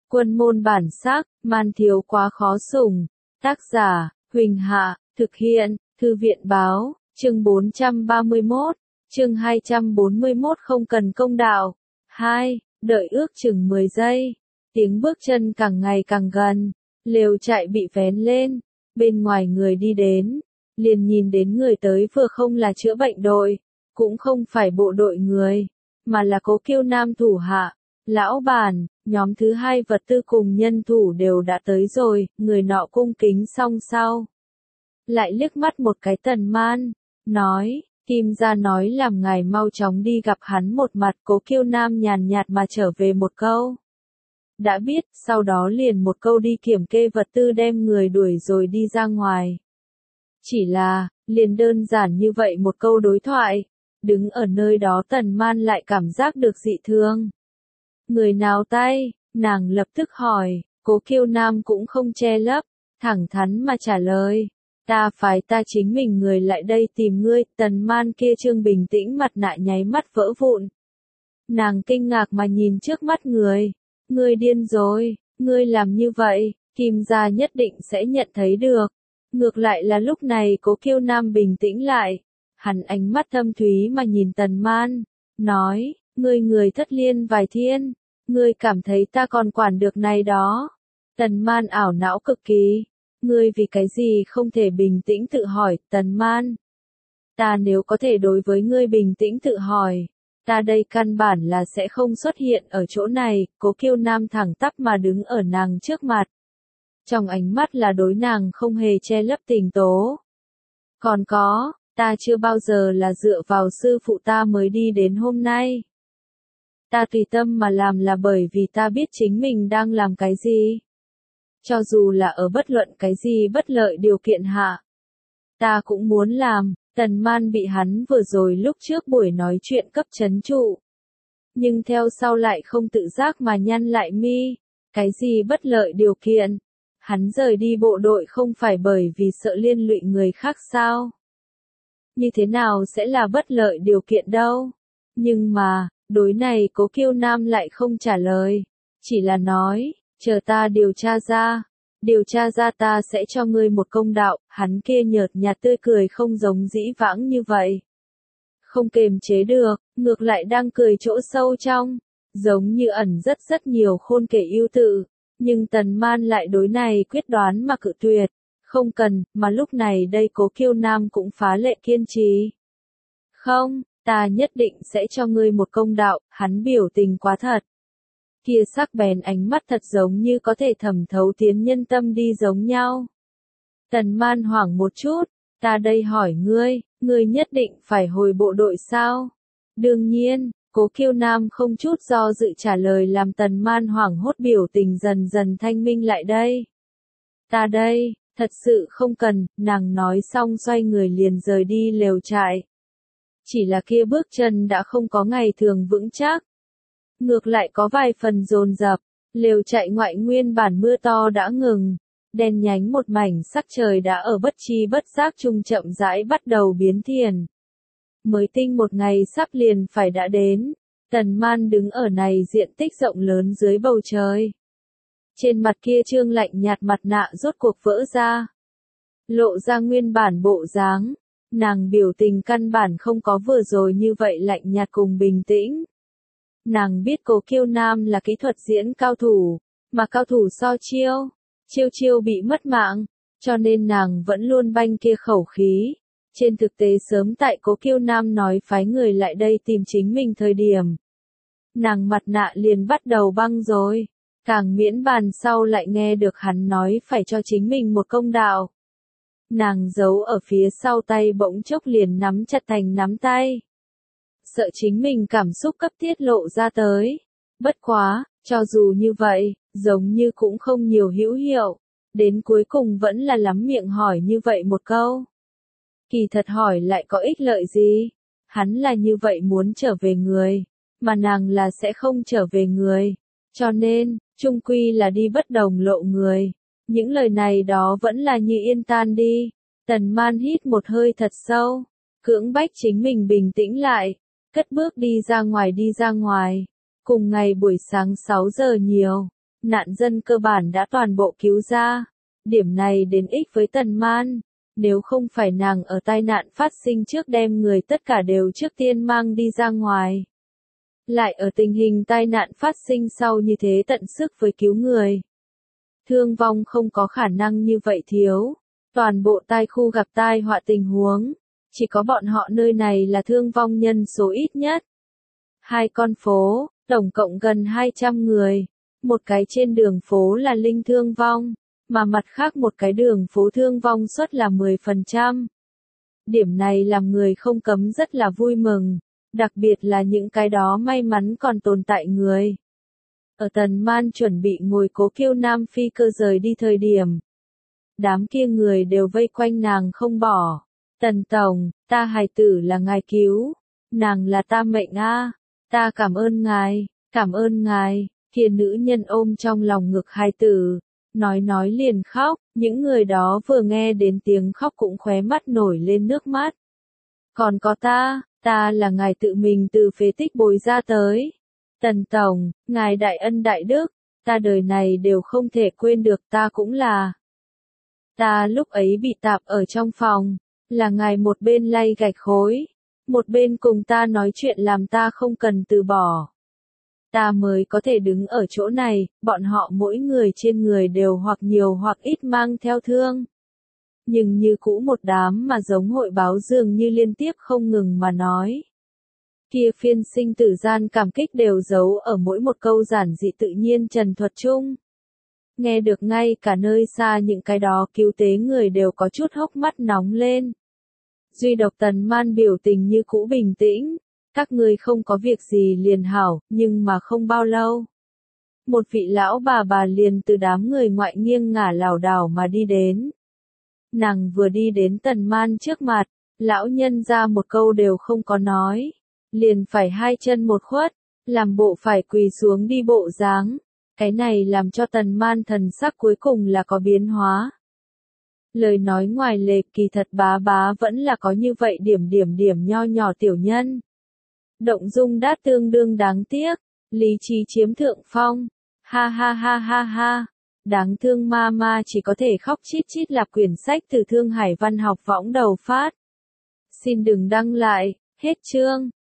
Quân môn bản sắc, man thiếu quá khó sủng. Tác giả, Huỳnh Hạ, thực hiện, Thư viện báo, chương 431, chương 241 không cần công đạo. 2. Đợi ước chừng 10 giây. Tiếng bước chân càng ngày càng gần. Lều trại bị vén lên. Bên ngoài người đi đến. Liền nhìn đến người tới vừa không là chữa bệnh đội. Cũng không phải bộ đội người. Mà là Cố Kiêu Nam thủ hạ. Lão bản, nhóm thứ hai vật tư cùng nhân thủ đều đã tới rồi. Người nọ cung kính xong sau. Lại liếc mắt một cái Tần Man. Nói. Kim gia nói làm ngài mau chóng đi gặp hắn một mặt. Cố Kiêu Nam nhàn nhạt mà trở về một câu. Đã biết, sau đó liền một câu đi kiểm kê vật tư đem người đuổi rồi đi ra ngoài. Chỉ là, liền đơn giản như vậy một câu đối thoại. Đứng ở nơi đó Tần Man lại cảm giác được dị thương. Người nào tay, nàng lập tức hỏi, Cố Kiêu Nam cũng không che lấp, thẳng thắn mà trả lời. Ta phái ta chính mình người lại đây tìm ngươi. Tần Man kia trương bình tĩnh mặt nạ nháy mắt vỡ vụn. Nàng kinh ngạc mà nhìn trước mắt người. Ngươi điên rồi, ngươi làm như vậy, Kim gia nhất định sẽ nhận thấy được. Ngược lại là lúc này Cố Kiêu Nam bình tĩnh lại. Hắn ánh mắt thâm thúy mà nhìn Tần Man, nói, ngươi người thất liên vài thiên, ngươi cảm thấy ta còn quản được này đó. Tần Man ảo não cực kỳ, ngươi vì cái gì không thể bình tĩnh tự hỏi. Tần Man, ta nếu có thể đối với ngươi bình tĩnh tự hỏi, ta đây căn bản là sẽ không xuất hiện ở chỗ này. Cố Kiêu Nam thẳng tắp mà đứng ở nàng trước mặt. Trong ánh mắt là đối nàng không hề che lấp tình tố. Còn có, ta chưa bao giờ là dựa vào sư phụ ta mới đi đến hôm nay. Ta tùy tâm mà làm là bởi vì ta biết chính mình đang làm cái gì. Cho dù là ở bất luận cái gì bất lợi điều kiện hạ. Ta cũng muốn làm. Tần Man bị hắn vừa rồi lúc trước buổi nói chuyện cấp trấn trụ. Nhưng theo sau lại không tự giác mà nhăn lại mi. Cái gì bất lợi điều kiện? Hắn rời đi bộ đội không phải bởi vì sợ liên lụy người khác sao? Như thế nào sẽ là bất lợi điều kiện đâu? Nhưng mà, đối này Cố Kiêu Nam lại không trả lời. Chỉ là nói, chờ ta điều tra ra ta sẽ cho ngươi một công đạo. Hắn kia nhợt nhạt tươi cười không giống dĩ vãng như vậy. Không kềm chế được, ngược lại đang cười chỗ sâu trong. Giống như ẩn rất nhiều khôn kể ưu tự. Nhưng Tần Man lại đối này quyết đoán mà cự tuyệt. Không cần, mà lúc này đây Cố Kiêu Nam cũng phá lệ kiên trì. Không, ta nhất định sẽ cho ngươi một công đạo. Hắn biểu tình quá thật. Kia sắc bén ánh mắt thật giống như có thể thẩm thấu tiến nhân tâm đi giống nhau. Tần Man hoảng một chút, ta đây hỏi ngươi nhất định phải hồi bộ đội sao? Đương nhiên, Cố Kiêu Nam không chút do dự trả lời làm Tần Man hoảng hốt biểu tình dần dần thanh minh lại đây. Ta đây, thật sự không cần, nàng nói xong xoay người liền rời đi lều trại. Chỉ là kia bước chân đã không có ngày thường vững chắc. Ngược lại có vài phần dồn dập, lều trại ngoại nguyên bản mưa to đã ngừng, đen nhánh một mảnh sắc trời đã ở bất chi bất giác trung chậm rãi bắt đầu biến thiền. Mới tinh một ngày sắp liền phải đã đến, Tần Man đứng ở này diện tích rộng lớn dưới bầu trời. Trên mặt kia trương lạnh nhạt mặt nạ rốt cuộc vỡ ra, lộ ra nguyên bản bộ dáng, nàng biểu tình căn bản không có vừa rồi như vậy lạnh nhạt cùng bình tĩnh. Nàng biết Cố Kiêu Nam là kỹ thuật diễn cao thủ, mà cao thủ so chiêu bị mất mạng, cho nên nàng vẫn luôn banh kia khẩu khí. Trên thực tế sớm tại Cố Kiêu Nam nói phái người lại đây tìm chính mình thời điểm, nàng mặt nạ liền bắt đầu băng rồi, càng miễn bàn sau lại nghe được hắn nói phải cho chính mình một công đạo. Nàng giấu ở phía sau tay bỗng chốc liền nắm chặt thành nắm tay. Sợ chính mình cảm xúc cấp tiết lộ ra tới. Bất quá, cho dù như vậy, giống như cũng không nhiều hữu hiệu. Đến cuối cùng vẫn là lắm miệng hỏi như vậy một câu. Kỳ thật hỏi lại có ích lợi gì? Hắn là như vậy muốn trở về người, mà nàng là sẽ không trở về người. Cho nên, chung quy là đi bất đồng lộ người. Những lời này đó vẫn là như yên tan đi. Tần Man hít một hơi thật sâu, cưỡng bách chính mình bình tĩnh lại. Cất bước đi ra ngoài. Cùng ngày buổi sáng 6 giờ nhiều, nạn dân cơ bản đã toàn bộ cứu ra. Điểm này đến ích với Tần Man. Nếu không phải nàng ở tai nạn phát sinh trước đem người tất cả đều trước tiên mang đi ra ngoài. Lại ở tình hình tai nạn phát sinh sau như thế tận sức với cứu người. Thương vong không có khả năng như vậy thiếu. Toàn bộ tai khu gặp tai họa tình huống. Chỉ có bọn họ nơi này là thương vong nhân số ít nhất. 2 con phố, tổng cộng gần 200 người. Một cái trên đường phố là linh thương vong, mà mặt khác một cái đường phố thương vong suất là 10%. Điểm này làm người không cấm rất là vui mừng, đặc biệt là những cái đó may mắn còn tồn tại người. Ở Tần Man chuẩn bị ngồi cố kiêu Nam Phi cơ rời đi thời điểm. Đám kia người đều vây quanh nàng không bỏ. Tần Tổng, ta hài tử là ngài cứu. Nàng là ta mệnh a, ta cảm ơn ngài, cảm ơn ngài. Kia nữ nhân ôm trong lòng ngực hài tử, nói liền khóc. Những người đó vừa nghe đến tiếng khóc cũng khóe mắt nổi lên nước mắt. Còn có ta là ngài tự mình từ phế tích bồi ra tới. Tần Tổng, ngài đại ân đại đức, ta đời này đều không thể quên được, ta cũng là. Ta lúc ấy bị tạp ở trong phòng, là ngài một bên lay gạch khối, một bên cùng ta nói chuyện làm ta không cần từ bỏ. Ta mới có thể đứng ở chỗ này, bọn họ mỗi người trên người đều hoặc nhiều hoặc ít mang theo thương. Nhưng như cũ một đám mà giống hội báo dường như liên tiếp không ngừng mà nói. Kia phiên sinh tử gian cảm kích đều giấu ở mỗi một câu giản dị tự nhiên trần thuật chung. Nghe được ngay cả nơi xa những cái đó cứu tế người đều có chút hốc mắt nóng lên. Duy độc Tần Man biểu tình như cũ bình tĩnh. Các ngươi không có việc gì liền hảo, nhưng mà không bao lâu. Một vị lão bà liền từ đám người ngoại nghiêng ngả lảo đảo mà đi đến. Nàng vừa đi đến Tần Man trước mặt, lão nhân ra một câu đều không có nói. Liền phải 2 chân một khuất, làm bộ phải quỳ xuống đi bộ dáng. Cái này làm cho Tần Man thần sắc cuối cùng là có biến hóa. Lời nói ngoài lề kỳ thật bá vẫn là có như vậy điểm nho nhỏ tiểu nhân. Động dung đát tương đương đáng tiếc, lý trí chiếm thượng phong, ha ha ha ha ha, đáng thương ma chỉ có thể khóc chít chít lặp quyển sách từ Thương Hải văn học võng đầu phát. Xin đừng đăng lại, hết chương.